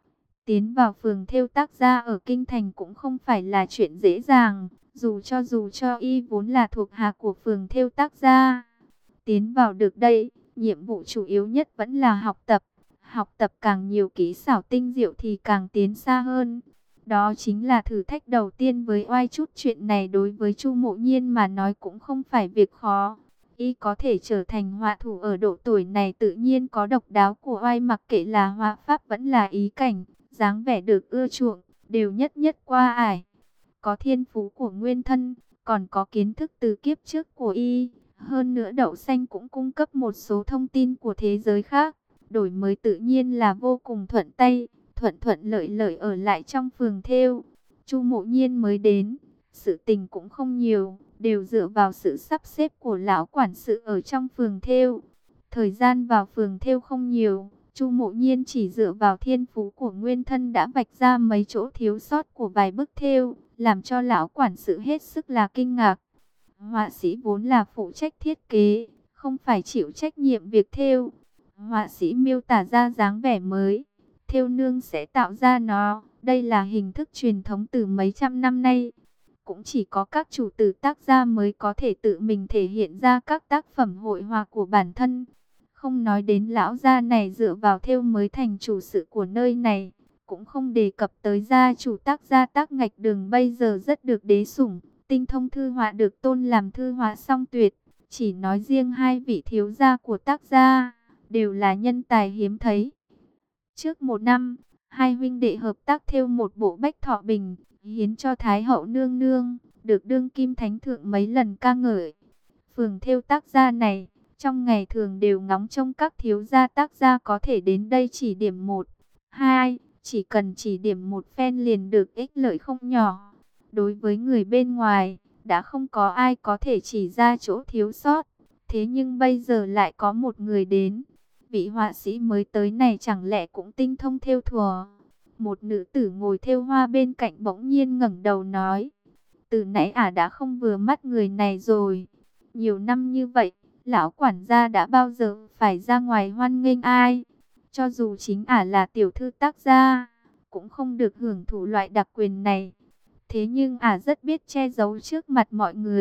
Tiến vào phường thêu Tác Gia ở Kinh Thành cũng không phải là chuyện dễ dàng, dù cho dù cho y vốn là thuộc hạ của phường thêu Tác Gia. Tiến vào được đây, nhiệm vụ chủ yếu nhất vẫn là học tập. Học tập càng nhiều kỹ xảo tinh diệu thì càng tiến xa hơn. Đó chính là thử thách đầu tiên với oai, chút chuyện này đối với Chu Mộ Nhiên mà nói cũng không phải việc khó. Y có thể trở thành họa thủ ở độ tuổi này tự nhiên có độc đáo của oai, mặc kệ là họa pháp vẫn là ý cảnh, dáng vẻ được ưa chuộng, đều nhất nhất qua ải. Có thiên phú của nguyên thân, còn có kiến thức từ kiếp trước của y. Hơn nữa đậu xanh cũng cung cấp một số thông tin của thế giới khác. Đổi mới tự nhiên là vô cùng thuận tay, thuận thuận lợi lợi ở lại trong phường thêu. Chu Mộ Nhiên mới đến, sự tình cũng không nhiều, đều dựa vào sự sắp xếp của lão quản sự ở trong phường thêu. Thời gian vào phường thêu không nhiều, Chu Mộ Nhiên chỉ dựa vào thiên phú của nguyên thân đã vạch ra mấy chỗ thiếu sót của vài bức thêu, làm cho lão quản sự hết sức là kinh ngạc. Họa sĩ vốn là phụ trách thiết kế, không phải chịu trách nhiệm việc thêu. Họa sĩ miêu tả ra dáng vẻ mới, thêu nương sẽ tạo ra nó. Đây là hình thức truyền thống từ mấy trăm năm nay. Cũng chỉ có các chủ tử Tác Gia mới có thể tự mình thể hiện ra các tác phẩm hội họa của bản thân. Không nói đến lão gia này dựa vào thêu mới thành chủ sự của nơi này, cũng không đề cập tới gia chủ Tác Gia Tác Ngạch Đường bây giờ rất được đế sủng, tinh thông thư họa, được tôn làm thư họa song tuyệt. Chỉ nói riêng hai vị thiếu gia của Tác Gia đều là nhân tài hiếm thấy. Trước một năm, hai huynh đệ hợp tác thêu một bộ Bách Thọ Bình, hiến cho Thái hậu nương nương, được đương kim thánh thượng mấy lần ca ngợi. Phường thêu Tác Gia này, trong ngày thường đều ngóng trông các thiếu gia Tác Gia có thể đến đây chỉ điểm một, hai, chỉ cần chỉ điểm một phen liền được ích lợi không nhỏ. Đối với người bên ngoài, đã không có ai có thể chỉ ra chỗ thiếu sót. Thế nhưng bây giờ lại có một người đến. Vị họa sĩ mới tới này chẳng lẽ cũng tinh thông thêu thùa? Một nữ tử ngồi thêu hoa bên cạnh bỗng nhiên ngẩng đầu nói: từ nãy ả đã không vừa mắt người này rồi. Nhiều năm như vậy, lão quản gia đã bao giờ phải ra ngoài hoan nghênh ai? Cho dù chính ả là tiểu thư Tác Gia, cũng không được hưởng thụ loại đặc quyền này. Thế nhưng ả rất biết che giấu trước mặt mọi người,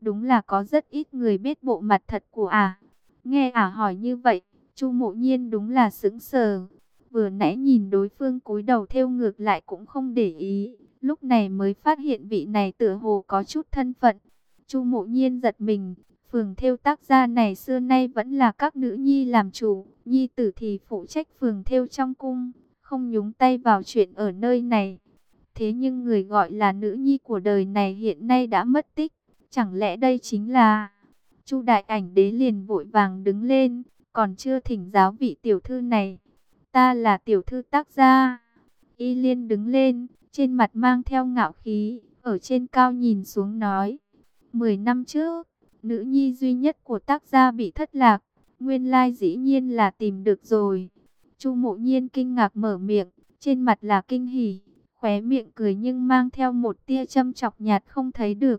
đúng là có rất ít người biết bộ mặt thật của ả. Nghe ả hỏi như vậy, Chu Mộ Nhiên đúng là sững sờ. Vừa nãy nhìn đối phương cúi đầu thêu ngược lại cũng không để ý, lúc này mới phát hiện vị này tựa hồ có chút thân phận. Chu Mộ Nhiên giật mình, phường thêu tác gia này xưa nay vẫn là các nữ nhi làm chủ, nhi tử thì phụ trách phường thêu trong cung, không nhúng tay vào chuyện ở nơi này. Thế nhưng người gọi là nữ nhi của đời này hiện nay đã mất tích, chẳng lẽ đây chính là... Chu Đại Ảnh Đế liền vội vàng đứng lên, còn chưa thỉnh giáo vị tiểu thư này. Ta là tiểu thư tác gia. Y Liên đứng lên, trên mặt mang theo ngạo khí, ở trên cao nhìn xuống nói. Mười năm trước, nữ nhi duy nhất của tác gia bị thất lạc, nguyên lai dĩ nhiên là tìm được rồi. Chu Mộ Nhiên kinh ngạc mở miệng, trên mặt là kinh hỉ, khóe miệng cười nhưng mang theo một tia châm chọc nhạt không thấy được.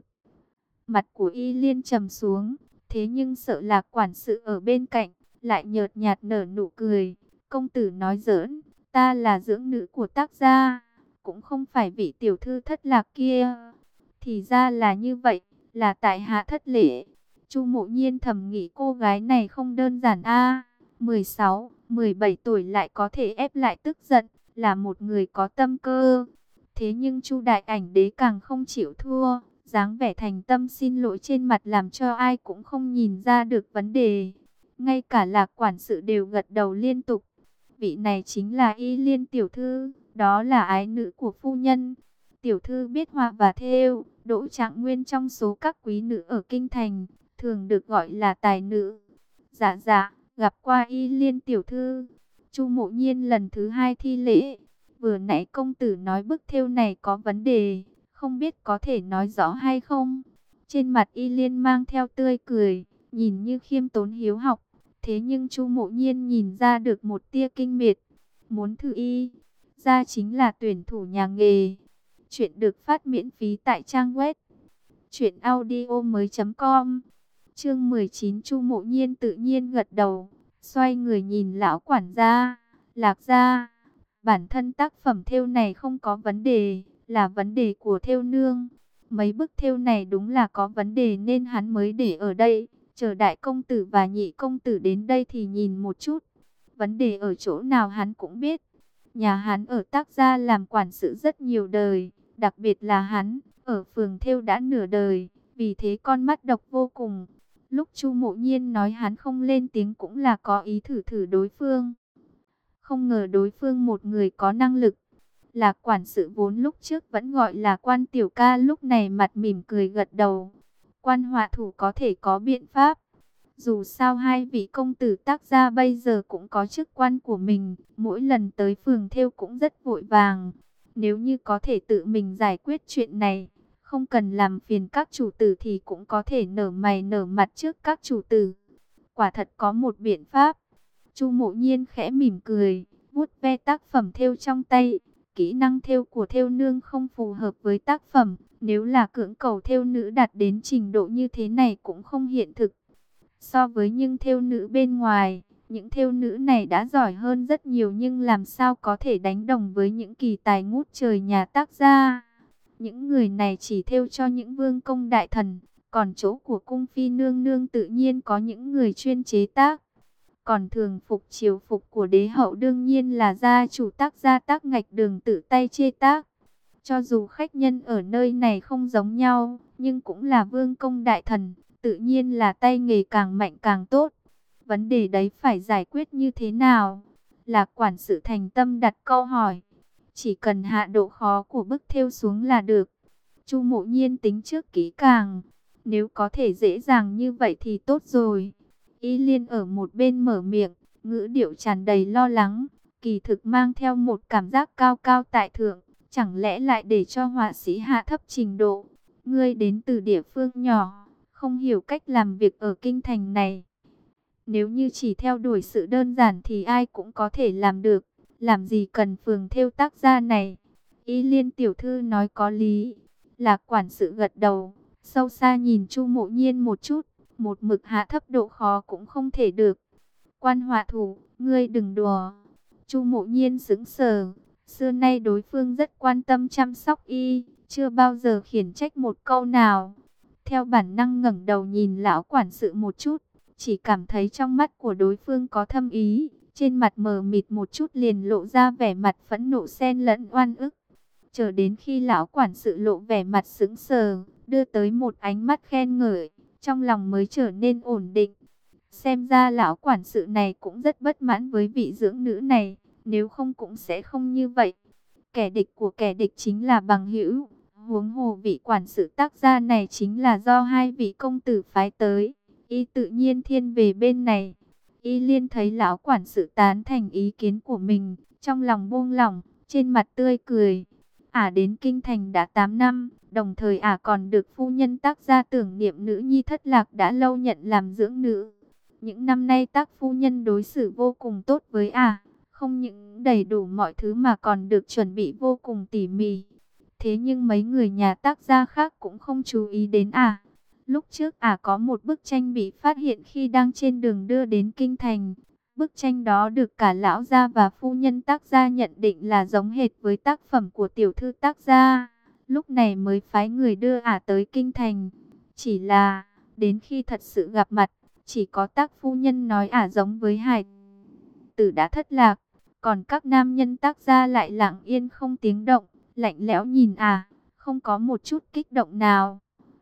Mặt của Y Liên trầm xuống, thế nhưng sợ Lạc quản sự ở bên cạnh, lại nhợt nhạt nở nụ cười. Công tử nói giỡn, ta là dưỡng nữ của tác gia, cũng không phải vị tiểu thư thất lạc kia. Thì ra là như vậy, là tại hạ thất lễ. Chu Mộ Nhiên thầm nghĩ cô gái này không đơn giản a, mười sáu, mười bảy tuổi lại có thể ép lại tức giận, là một người có tâm cơ. Thế nhưng Chu Đại Ảnh Đế càng không chịu thua, dáng vẻ thành tâm xin lỗi trên mặt làm cho ai cũng không nhìn ra được vấn đề. Ngay cả Lạc quản sự đều gật đầu liên tục. Vị này chính là Y Liên tiểu thư, đó là ái nữ của phu nhân. Tiểu thư biết họa và thêu, Đỗ Trạng Nguyên trong số các quý nữ ở kinh thành, thường được gọi là tài nữ. Dạ dạ, gặp qua Y Liên tiểu thư. Chu Mộ Nhiên lần thứ hai thi lễ. Vừa nãy công tử nói bức thêu này có vấn đề, không biết có thể nói rõ hay không? Trên mặt Y Liên mang theo tươi cười, nhìn như khiêm tốn hiếu học. Thế nhưng Chu Mộ Nhiên nhìn ra được một tia kinh miệt. Muốn thử y, ra chính là tuyển thủ nhà nghề. Chuyện được phát miễn phí tại trang web truyện audio mới chấm com. Chương mười chín. Chu Mộ Nhiên tự nhiên gật đầu, xoay người nhìn lão quản gia. Lạc gia, bản thân tác phẩm thêu này không có vấn đề, là vấn đề của thêu nương. Mấy bức thêu này đúng là có vấn đề nên hắn mới để ở đây, chờ đại công tử và nhị công tử đến đây thì nhìn một chút. Vấn đề ở chỗ nào hắn cũng biết. Nhà hắn ở tác gia làm quản sự rất nhiều đời, đặc biệt là hắn, ở phường thêu đã nửa đời, vì thế con mắt độc vô cùng. Lúc Chu Mộ Nhiên nói hắn không lên tiếng cũng là có ý thử thử đối phương. Không ngờ đối phương một người có năng lực. Lạc quản sự vốn lúc trước vẫn gọi là Quan tiểu ca lúc này mặt mỉm cười gật đầu. Quan họa thủ có thể có biện pháp. Dù sao hai vị công tử tác gia bây giờ cũng có chức quan của mình, mỗi lần tới phường thêu cũng rất vội vàng. Nếu như có thể tự mình giải quyết chuyện này, không cần làm phiền các chủ tử thì cũng có thể nở mày nở mặt trước các chủ tử. Quả thật có một biện pháp. Chu Mộ Nhiên khẽ mỉm cười, vuốt ve tác phẩm thêu trong tay. Kỹ năng thêu của thêu nương không phù hợp với tác phẩm, nếu là cưỡng cầu thêu nữ đạt đến trình độ như thế này cũng không hiện thực. So với những thêu nữ bên ngoài, những thêu nữ này đã giỏi hơn rất nhiều nhưng làm sao có thể đánh đồng với những kỳ tài ngút trời nhà tác gia. Những người này chỉ thêu cho những vương công đại thần, còn chỗ của cung phi nương nương tự nhiên có những người chuyên chế tác. Còn thường phục triều phục của đế hậu đương nhiên là gia chủ tác gia Tác Ngạch Đường tự tay chê tác. Cho dù khách nhân ở nơi này không giống nhau, nhưng cũng là vương công đại thần, tự nhiên là tay nghề càng mạnh càng tốt. Vấn đề đấy phải giải quyết như thế nào? Lạc quản sự thành tâm đặt câu hỏi. Chỉ cần hạ độ khó của bức thêu xuống là được. Chu Mộ Nhiên tính trước kỹ càng. Nếu có thể dễ dàng như vậy thì tốt rồi. Y Liên ở một bên mở miệng, ngữ điệu tràn đầy lo lắng, kỳ thực mang theo một cảm giác cao cao tại thượng, chẳng lẽ lại để cho họa sĩ hạ thấp trình độ. Ngươi đến từ địa phương nhỏ, không hiểu cách làm việc ở kinh thành này. Nếu như chỉ theo đuổi sự đơn giản thì ai cũng có thể làm được, làm gì cần phường thêu tác gia này. Y Liên tiểu thư nói có lý. Lạc quản sự gật đầu, sâu xa nhìn Chu Mộ Nhiên một chút. Một mực hạ thấp độ khó cũng không thể được. Quan họa thủ, ngươi đừng đùa. Chu Mộ Nhiên sững sờ. Xưa nay đối phương rất quan tâm chăm sóc y, chưa bao giờ khiển trách một câu nào. theo bản năng ngẩng đầu nhìn lão quản sự một chút, chỉ cảm thấy trong mắt của đối phương có thâm ý, trên mặt mờ mịt một chút liền lộ ra vẻ mặt phẫn nộ xen lẫn oan ức. Chờ đến khi lão quản sự lộ vẻ mặt sững sờ, đưa tới một ánh mắt khen ngợi, trong lòng mới trở nên ổn định. Xem ra lão quản sự này cũng rất bất mãn với vị dưỡng nữ này, nếu không cũng sẽ không như vậy. Kẻ địch của kẻ địch chính là bằng hữu, huống hồ vị quản sự tác gia này chính là do hai vị công tử phái tới, y tự nhiên thiên về bên này. Y Liên thấy lão quản sự tán thành ý kiến của mình, trong lòng buông lỏng, trên mặt tươi cười. Ả đến kinh thành đã tám năm, đồng thời Ả còn được phu nhân tác gia tưởng niệm nữ nhi thất lạc đã lâu nhận làm dưỡng nữ. Những năm nay tác phu nhân đối xử vô cùng tốt với Ả, không những đầy đủ mọi thứ mà còn được chuẩn bị vô cùng tỉ mỉ. Thế nhưng mấy người nhà tác gia khác cũng không chú ý đến Ả. Lúc trước Ả có một bức tranh bị phát hiện khi đang trên đường đưa đến kinh thành. Bức tranh đó được cả lão gia và phu nhân tác gia nhận định là giống hệt với tác phẩm của tiểu thư tác gia. Lúc này mới phái người đưa Ả tới kinh thành. Chỉ là, đến khi thật sự gặp mặt, chỉ có tác phu nhân nói Ả giống với hài tử đã thất lạc. Còn các nam nhân tác gia lại lặng yên không tiếng động, lạnh lẽo nhìn Ả, không có một chút kích động nào.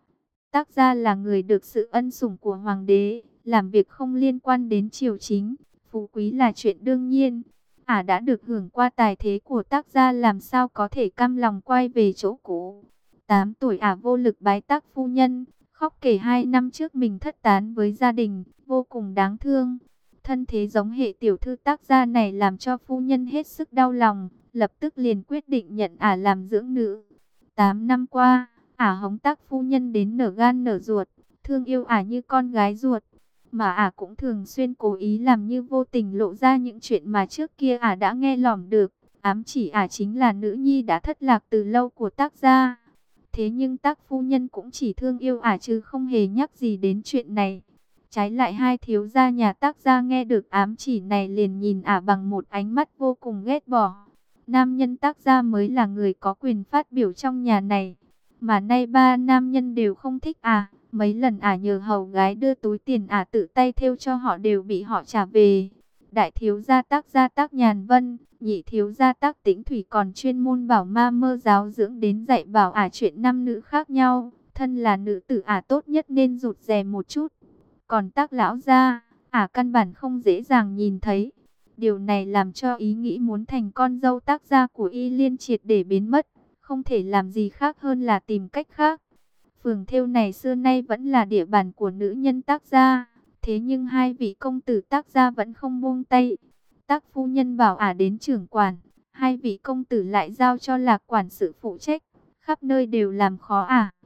Tác gia là người được sự ân sủng của hoàng đế, làm việc không liên quan đến triều chính, phú quý là chuyện đương nhiên. Ả đã được hưởng qua tài thế của tác gia, làm sao có thể cam lòng quay về chỗ cũ. Tám tuổi Ả vô lực bái tác phu nhân, khóc kể hai năm trước mình thất tán với gia đình, vô cùng đáng thương. Thân thế giống hệ tiểu thư tác gia này làm cho phu nhân hết sức đau lòng, lập tức liền quyết định nhận Ả làm dưỡng nữ. Tám năm qua, Ả hống tác phu nhân đến nở gan nở ruột, thương yêu Ả như con gái ruột. Mà Ả cũng thường xuyên cố ý làm như vô tình lộ ra những chuyện mà trước kia Ả đã nghe lỏm được, ám chỉ Ả chính là nữ nhi đã thất lạc từ lâu của tác gia. Thế nhưng tác phu nhân cũng chỉ thương yêu Ả chứ không hề nhắc gì đến chuyện này. Trái lại hai thiếu gia nhà tác gia nghe được ám chỉ này liền nhìn Ả bằng một ánh mắt vô cùng ghét bỏ. Nam nhân tác gia mới là người có quyền phát biểu trong nhà này, mà nay ba nam nhân đều không thích Ả. Mấy lần Ả nhờ hầu gái đưa túi tiền Ả tự tay thêu cho họ đều bị họ trả về. Đại thiếu gia tác gia tác Nhàn Vân, nhị thiếu gia tác Tĩnh Thủy còn chuyên môn bảo ma mơ giáo dưỡng đến dạy bảo Ả chuyện nam nữ khác nhau. Thân là nữ tử Ả tốt nhất nên rụt rè một chút. Còn tác lão gia, Ả căn bản không dễ dàng nhìn thấy. Điều này làm cho ý nghĩ muốn thành con dâu tác gia của Y Liên triệt để biến mất. Không thể làm gì khác hơn là tìm cách khác. Phường thêu này xưa nay vẫn là địa bàn của nữ nhân tác gia. Thế nhưng hai vị công tử tác gia vẫn không buông tay. Tác phu nhân bảo Ả đến trưởng quản. Hai vị công tử lại giao cho Lạc quản sự phụ trách. Khắp nơi đều làm khó Ả.